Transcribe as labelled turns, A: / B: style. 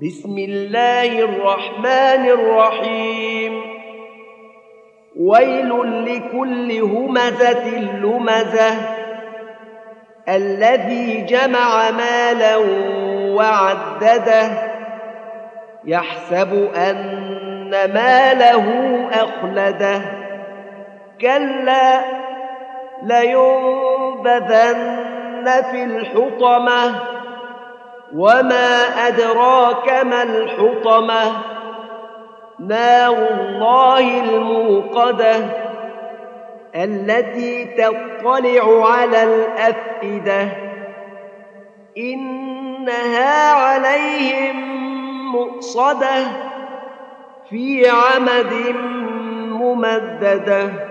A: بسم الله الرحمن الرحيم ويل لكل همزة لمزة الذي جمع مالا وعدده يحسب أن ماله أخلده كلا لينبذن في الحطمة وما أدراك ما الحطمة نار الله الموقدة التي تطلع على الأفئدة إنها عليهم مؤصدة في عمد ممددة.